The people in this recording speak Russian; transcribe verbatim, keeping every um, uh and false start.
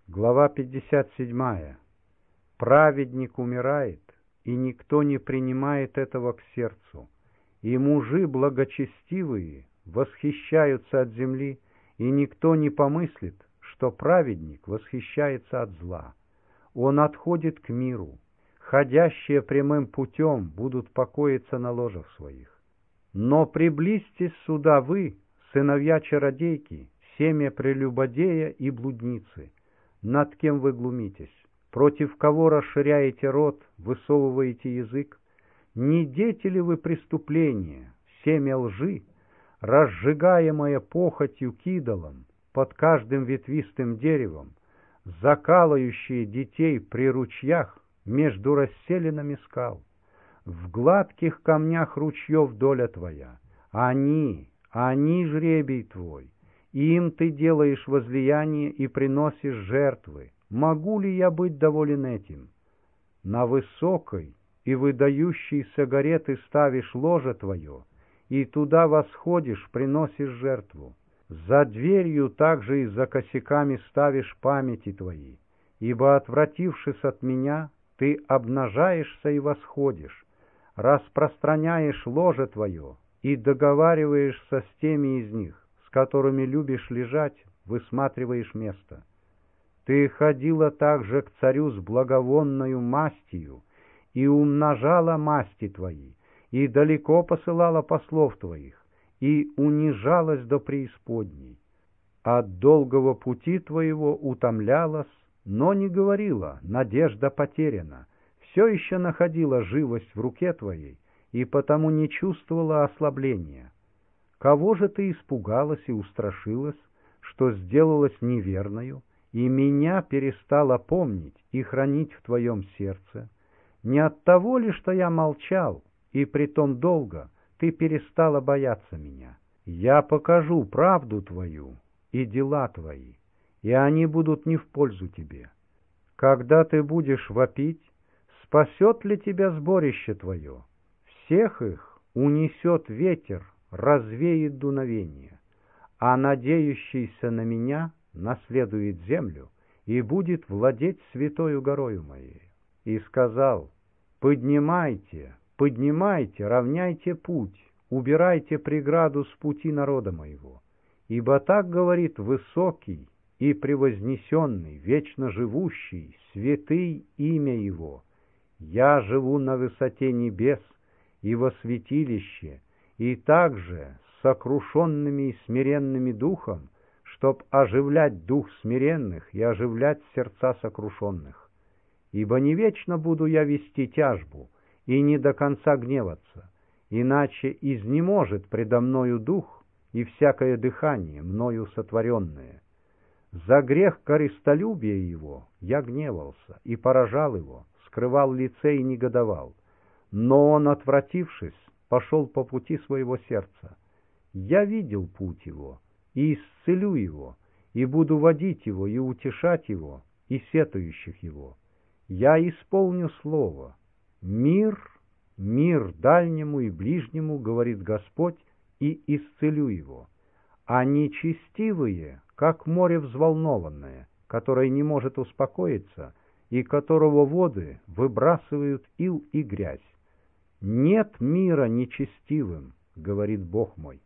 Глава пятьдесят седьмая. Праведник умирает, и никто не принимает этого к сердцу, и мужи благочестивые восхищаются от земли, и никто не помыслит, что праведник восхищается от зла. Он отходит к миру, ходящие прямым путем будут покоиться на ложах своих. Но приблизьтесь сюда вы, сыновья чародейки, семя прелюбодея и блудницы. Над кем вы глумитесь? Против кого расширяете рот, высовываете язык? Не дети ли вы преступления, семя лжи, разжигаемое похотью к идолам под каждым ветвистым деревом, закалывающие детей при ручьях между расселинами скал? В гладких камнях ручьев доля твоя, они, они жребий твой. Им ты делаешь возлияние и приносишь жертвы. Могу ли я быть доволен этим? На высокой и выдающейся горе ты ставишь ложе твое, и туда восходишь, приносишь жертву. За дверью также и за косяками ставишь памяти твои, ибо, отвратившись от меня, ты обнажаешься и восходишь, распространяешь ложе твое и договариваешься с теми из них, с которыми любишь лежать, высматриваешь место. Ты ходила также к царю с благовонною мастью и умножала масти твои, и далеко посылала послов твоих, и унижалась до преисподней. От долгого пути твоего утомлялась, но не говорила: надежда потеряна, все еще находила живость в руке твоей, и потому не чувствовала ослабления. Кого же ты испугалась и устрашилась, что сделалась неверною, и меня перестала помнить и хранить в твоем сердце? Не от того ли, что я молчал, и притом долго, ты перестала бояться меня? Я покажу правду твою и дела твои, и они будут не в пользу тебе. Когда ты будешь вопить, спасет ли тебя сборище твое? Всех их унесет ветер, развеет дуновение, а надеющийся на меня наследует землю и будет владеть святою горою моей. И сказал: поднимайте, поднимайте, равняйте путь, убирайте преграду с пути народа моего, ибо так говорит высокий и превознесенный, вечно живущий, святый имя его. Я живу на высоте небес и во святилище, и также с сокрушенными и смиренными духом, чтоб оживлять дух смиренных и оживлять сердца сокрушенных. Ибо не вечно буду я вести тяжбу и не до конца гневаться, иначе изнеможет предо мною дух и всякое дыхание, мною сотворенное. За грех корыстолюбия его я гневался и поражал его, скрывал лице и негодовал. Но он, отвратившись, пошел по пути своего сердца. Я видел путь его, и исцелю его, и буду водить его, и утешать его, и сетующих его. Я исполню слово. Мир, мир дальнему и ближнему, говорит Господь, и исцелю его. А нечестивые, как море взволнованное, которое не может успокоиться, и которого воды выбрасывают ил и грязь. Нет мира нечестивым, говорит Бог мой.